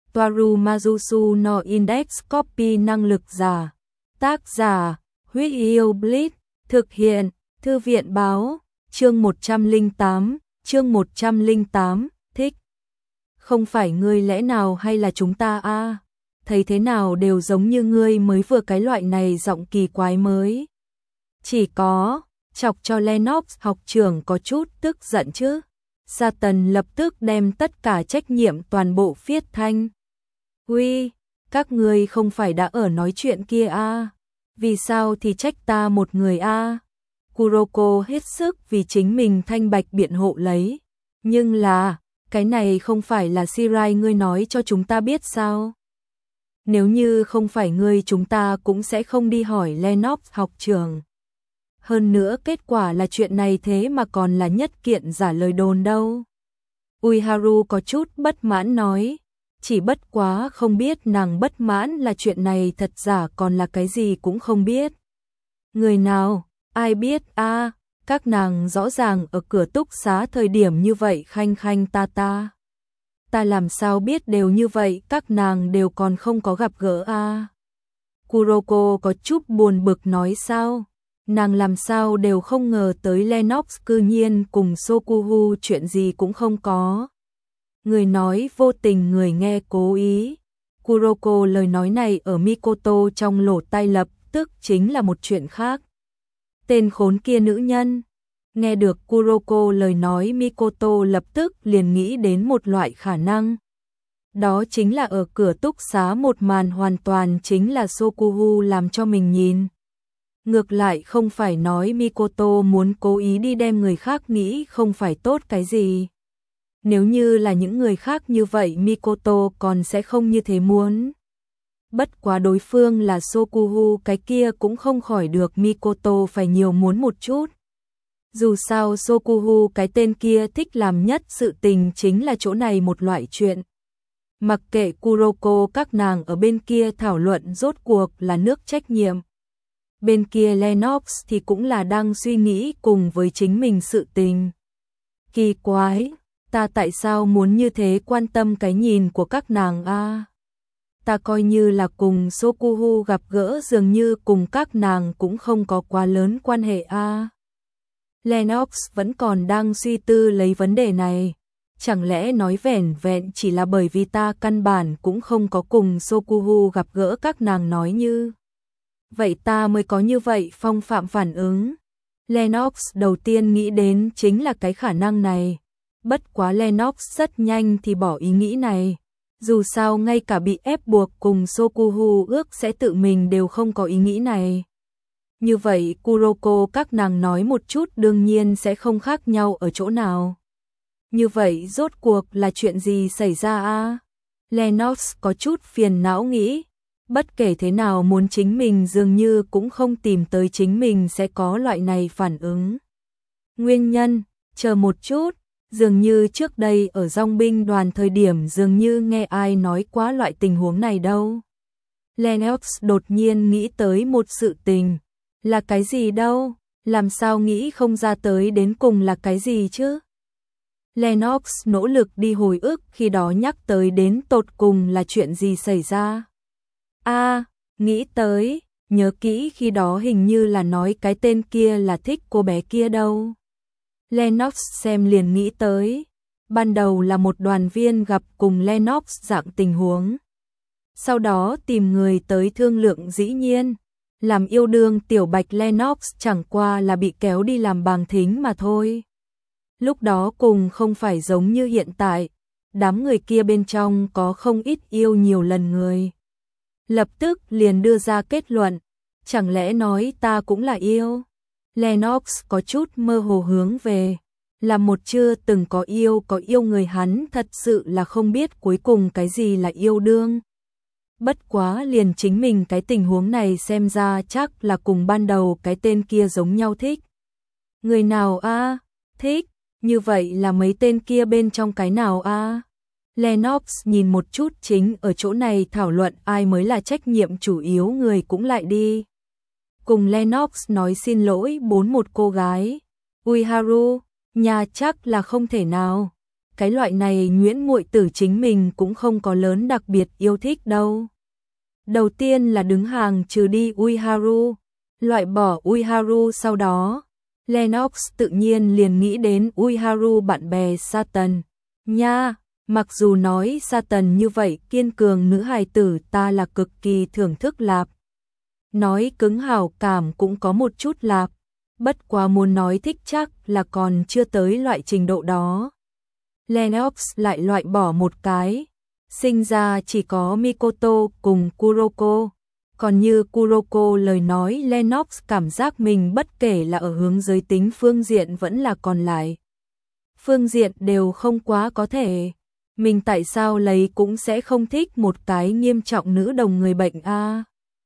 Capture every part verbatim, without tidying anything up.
Toaru Majusu no Index Copy năng lực giả. Tác giả, Huyết Yêu Blitz, thực hiện, Thư viện báo, chương một trăm lẻ tám, chương một trăm lẻ tám, thích. Không phải ngươi lẽ nào hay là chúng ta a? À? Thấy thế nào đều giống như ngươi mới vừa cái loại này giọng kỳ quái mới. Chỉ có, chọc cho Lennox học trưởng có chút tức giận chứ. Satan lập tức đem tất cả trách nhiệm toàn bộ phiết thanh. Uy, các ngươi không phải đã ở nói chuyện kia a? À? Vì sao thì trách ta một người a? À? Kuroko hết sức vì chính mình thanh bạch biện hộ lấy. Nhưng là, cái này không phải là Shirai ngươi nói cho chúng ta biết sao? Nếu như không phải ngươi chúng ta cũng sẽ không đi hỏi Lennox học trưởng. Hơn nữa kết quả là chuyện này thế mà còn là nhất kiện giả lời đồn đâu. Uiharu có chút bất mãn nói. Chỉ bất quá không biết nàng bất mãn là chuyện này thật giả còn là cái gì cũng không biết. Người nào, ai biết a? À, các nàng rõ ràng ở cửa túc xá thời điểm như vậy khanh khanh ta ta. Ta làm sao biết đều như vậy các nàng đều còn không có gặp gỡ a? À? Kuroko có chút buồn bực nói sao? Nàng làm sao đều không ngờ tới Lennox cư nhiên cùng Sokuhu chuyện gì cũng không có. Người nói vô tình người nghe cố ý. Kuroko lời nói này ở Mikoto trong lỗ tai lập tức chính là một chuyện khác. Tên khốn kia nữ nhân. Nghe được Kuroko lời nói Mikoto lập tức liền nghĩ đến một loại khả năng. Đó chính là ở cửa túc xá một màn hoàn toàn chính là Sokuhu làm cho mình nhìn. Ngược lại không phải nói Mikoto muốn cố ý đi đem người khác nghĩ không phải tốt cái gì. Nếu như là những người khác như vậy Mikoto còn sẽ không như thế muốn. Bất quá đối phương là Sokuhu cái kia cũng không khỏi được Mikoto phải nhiều muốn một chút. Dù sao Sokuhu cái tên kia thích làm nhất sự tình chính là chỗ này một loại chuyện. Mặc kệ Kuroko các nàng ở bên kia thảo luận rốt cuộc là nước trách nhiệm. Bên kia Lennox thì cũng là đang suy nghĩ cùng với chính mình sự tình. Kỳ quái, ta tại sao muốn như thế quan tâm cái nhìn của các nàng a? À? Ta coi như là cùng Sokuhu gặp gỡ dường như cùng các nàng cũng không có quá lớn quan hệ a. À? Lennox vẫn còn đang suy tư lấy vấn đề này. Chẳng lẽ nói vẻn vẹn chỉ là bởi vì ta căn bản cũng không có cùng Sokuhu gặp gỡ các nàng nói như. Vậy ta mới có như vậy phong phạm phản ứng. Lennox đầu tiên nghĩ đến chính là cái khả năng này. Bất quá Lennox rất nhanh thì bỏ ý nghĩ này. Dù sao ngay cả bị ép buộc cùng Sokuhu ước sẽ tự mình đều không có ý nghĩ này. Như vậy Kuroko các nàng nói một chút đương nhiên sẽ không khác nhau ở chỗ nào. Như vậy rốt cuộc là chuyện gì xảy ra a? À? Lennox có chút phiền não nghĩ. Bất kể thế nào muốn chính mình dường như cũng không tìm tới chính mình sẽ có loại này phản ứng. Nguyên nhân, chờ một chút, dường như trước đây ở dòng binh đoàn thời điểm dường như nghe ai nói quá loại tình huống này đâu. Lennox đột nhiên nghĩ tới một sự tình. Là cái gì đâu, làm sao nghĩ không ra tới đến cùng là cái gì chứ? Lennox nỗ lực đi hồi ức khi đó nhắc tới đến tột cùng là chuyện gì xảy ra. A, à, nghĩ tới, nhớ kỹ khi đó hình như là nói cái tên kia là thích cô bé kia đâu. Lennox xem liền nghĩ tới, ban đầu là một đoàn viên gặp cùng Lennox dạng tình huống. Sau đó tìm người tới thương lượng dĩ nhiên, làm yêu đương tiểu bạch Lennox chẳng qua là bị kéo đi làm bàng thính mà thôi. Lúc đó cùng không phải giống như hiện tại, đám người kia bên trong có không ít yêu nhiều lần người. Lập tức liền đưa ra kết luận, chẳng lẽ nói ta cũng là yêu? Lennox có chút mơ hồ hướng về, là một chưa từng có yêu có yêu người hắn thật sự là không biết cuối cùng cái gì là yêu đương. Bất quá liền chính mình cái tình huống này xem ra chắc là cùng ban đầu cái tên kia giống nhau thích. Người nào a? À? Thích, như vậy là mấy tên kia bên trong cái nào a? À? Lennox nhìn một chút chính ở chỗ này thảo luận ai mới là trách nhiệm chủ yếu người cũng lại đi. Cùng Lennox nói xin lỗi bốn một cô gái. Uiharu, nhà chắc là không thể nào. cái loại này nhuyễn muội tử chính mình cũng không có lớn đặc biệt yêu thích đâu. Đầu tiên là đứng hàng trừ đi Uiharu, loại bỏ Uiharu sau đó, Lennox tự nhiên liền nghĩ đến Uiharu bạn bè Satan. Nha, mặc dù nói Satan như vậy kiên cường nữ hài tử ta là cực kỳ thưởng thức lạp. Nói cứng hảo cảm cũng có một chút lạp, bất quá muốn nói thích chắc là còn chưa tới loại trình độ đó. Lennox lại loại bỏ một cái, sinh ra chỉ có Mikoto cùng Kuroko. Còn như Kuroko lời nói Lennox cảm giác mình bất kể là ở hướng giới tính phương diện vẫn là còn lại. Phương diện đều không quá có thể. Mình tại sao lấy cũng sẽ không thích một cái nghiêm trọng nữ đồng người bệnh a.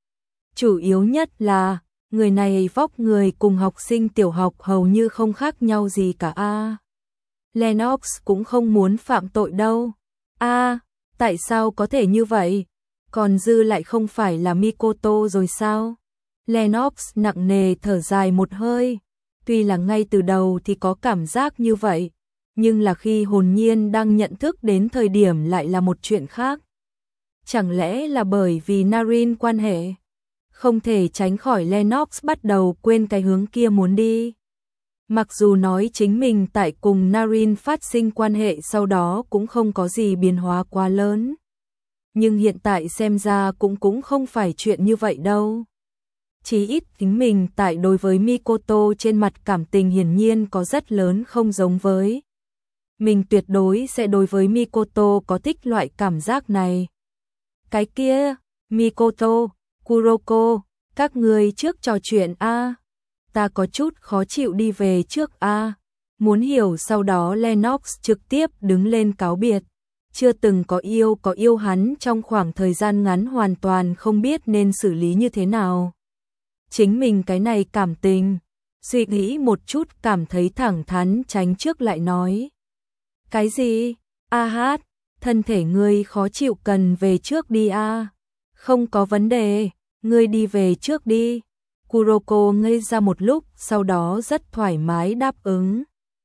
Chủ yếu nhất là, người này vóc người cùng học sinh tiểu học hầu như không khác nhau gì cả a. Lennox cũng không muốn phạm tội đâu. A, tại sao có thể như vậy? Còn dư lại không phải là Mikoto rồi sao? Lennox nặng nề thở dài một hơi. Tuy là ngay từ đầu thì có cảm giác như vậy, nhưng là khi hồn nhiên đang nhận thức đến thời điểm lại là một chuyện khác. Chẳng lẽ là bởi vì Narin quan hệ? Không thể tránh khỏi Lennox bắt đầu quên cái hướng kia muốn đi. Mặc dù nói chính mình tại cùng Narin phát sinh quan hệ sau đó cũng không có gì biến hóa quá lớn. Nhưng hiện tại xem ra cũng cũng không phải chuyện như vậy đâu. Chỉ ít chính mình tại đối với Mikoto trên mặt cảm tình hiển nhiên có rất lớn không giống với. Mình tuyệt đối sẽ đối với Mikoto có thích loại cảm giác này. Cái kia, Mikoto, Kuroko, các người trước trò chuyện a. Ta có chút khó chịu đi về trước a. Muốn hiểu sau đó Lennox trực tiếp đứng lên cáo biệt. Chưa từng có yêu có yêu hắn trong khoảng thời gian ngắn hoàn toàn không biết nên xử lý như thế nào. Chính mình cái này cảm tình, suy nghĩ một chút cảm thấy thẳng thắn tránh trước lại nói. Cái gì? A hát, thân thể ngươi khó chịu cần về trước đi a. Không có vấn đề, ngươi đi về trước đi. Kuroko ngây ra một lúc, sau đó rất thoải mái đáp ứng.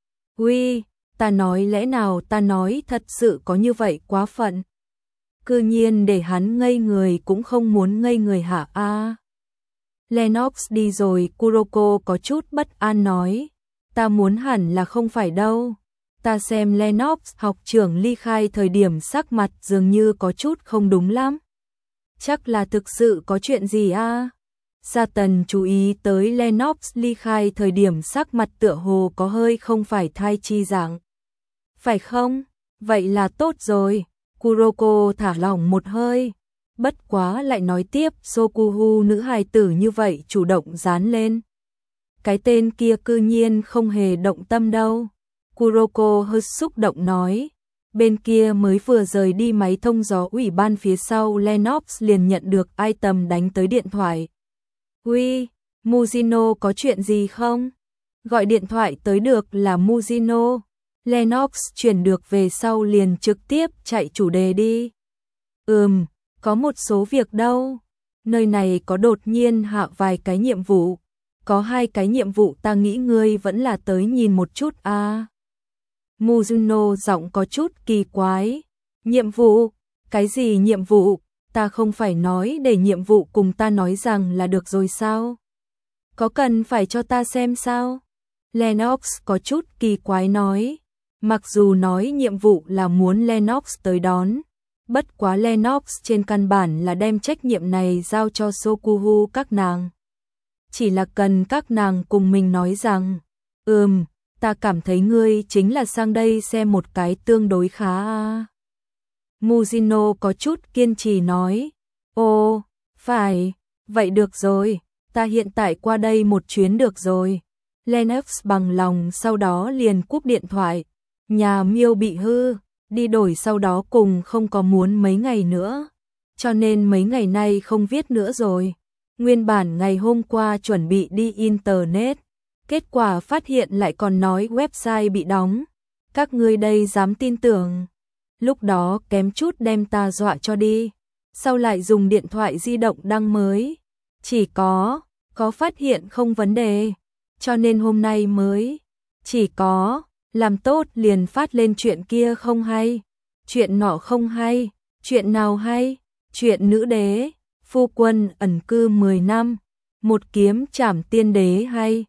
Uy, ta nói lẽ nào ta nói thật sự có như vậy quá phận. Cư nhiên để hắn ngây người cũng không muốn ngây người hả a. Lennox đi rồi, Kuroko có chút bất an nói. Ta muốn hẳn là không phải đâu. Ta xem Lennox học trưởng ly khai thời điểm sắc mặt dường như có chút không đúng lắm. Chắc là thực sự có chuyện gì a? Satan chú ý tới Lennox ly khai thời điểm sắc mặt tựa hồ có hơi không phải thai chi dạng. Phải không? Vậy là tốt rồi. Kuroko thả lỏng một hơi. Bất quá lại nói tiếp, Sokuhu nữ hài tử như vậy chủ động dán lên. Cái tên kia cư nhiên không hề động tâm đâu. Kuroko hơi xúc động nói. Bên kia mới vừa rời đi máy thông gió ủy ban phía sau, Lennox liền nhận được item đánh tới điện thoại. Uy, Muzino có chuyện gì không? Gọi điện thoại tới được là Muzino. Lennox chuyển được về sau liền trực tiếp chạy chủ đề đi. Ừm, có một số việc đâu. Nơi này có đột nhiên hạ vài cái nhiệm vụ. Có hai cái nhiệm vụ ta nghĩ ngươi vẫn là tới nhìn một chút a. À. Muzino giọng có chút kỳ quái. Nhiệm vụ? Cái gì nhiệm vụ? Ta không phải nói để nhiệm vụ cùng ta nói rằng là được rồi sao? Có cần phải cho ta xem sao? Lennox có chút kỳ quái nói. Mặc dù nói nhiệm vụ là muốn Lennox tới đón, bất quá Lennox trên căn bản là đem trách nhiệm này giao cho Sokuhu các nàng. Chỉ là cần các nàng cùng mình nói rằng, ừm, ta cảm thấy ngươi chính là sang đây xem một cái tương đối khá a. Muzino có chút kiên trì nói, ồ, phải, vậy được rồi, ta hiện tại qua đây một chuyến được rồi. Lennox bằng lòng sau đó liền cúp điện thoại. Nhà Miêu bị hư, đi đổi sau đó cùng không có muốn mấy ngày nữa, cho nên mấy ngày nay không viết nữa rồi. Nguyên bản ngày hôm qua chuẩn bị đi internet, kết quả phát hiện lại còn nói website bị đóng. Các ngươi đây dám tin tưởng? Lúc đó kém chút đem ta dọa cho đi. Sau lại dùng điện thoại di động đăng mới, chỉ có có phát hiện không vấn đề, cho nên hôm nay mới chỉ có làm tốt liền phát lên chuyện kia không hay, chuyện nọ không hay, chuyện nào hay, chuyện nữ đế, phu quân ẩn cư mười năm, một kiếm trảm tiên đế hay,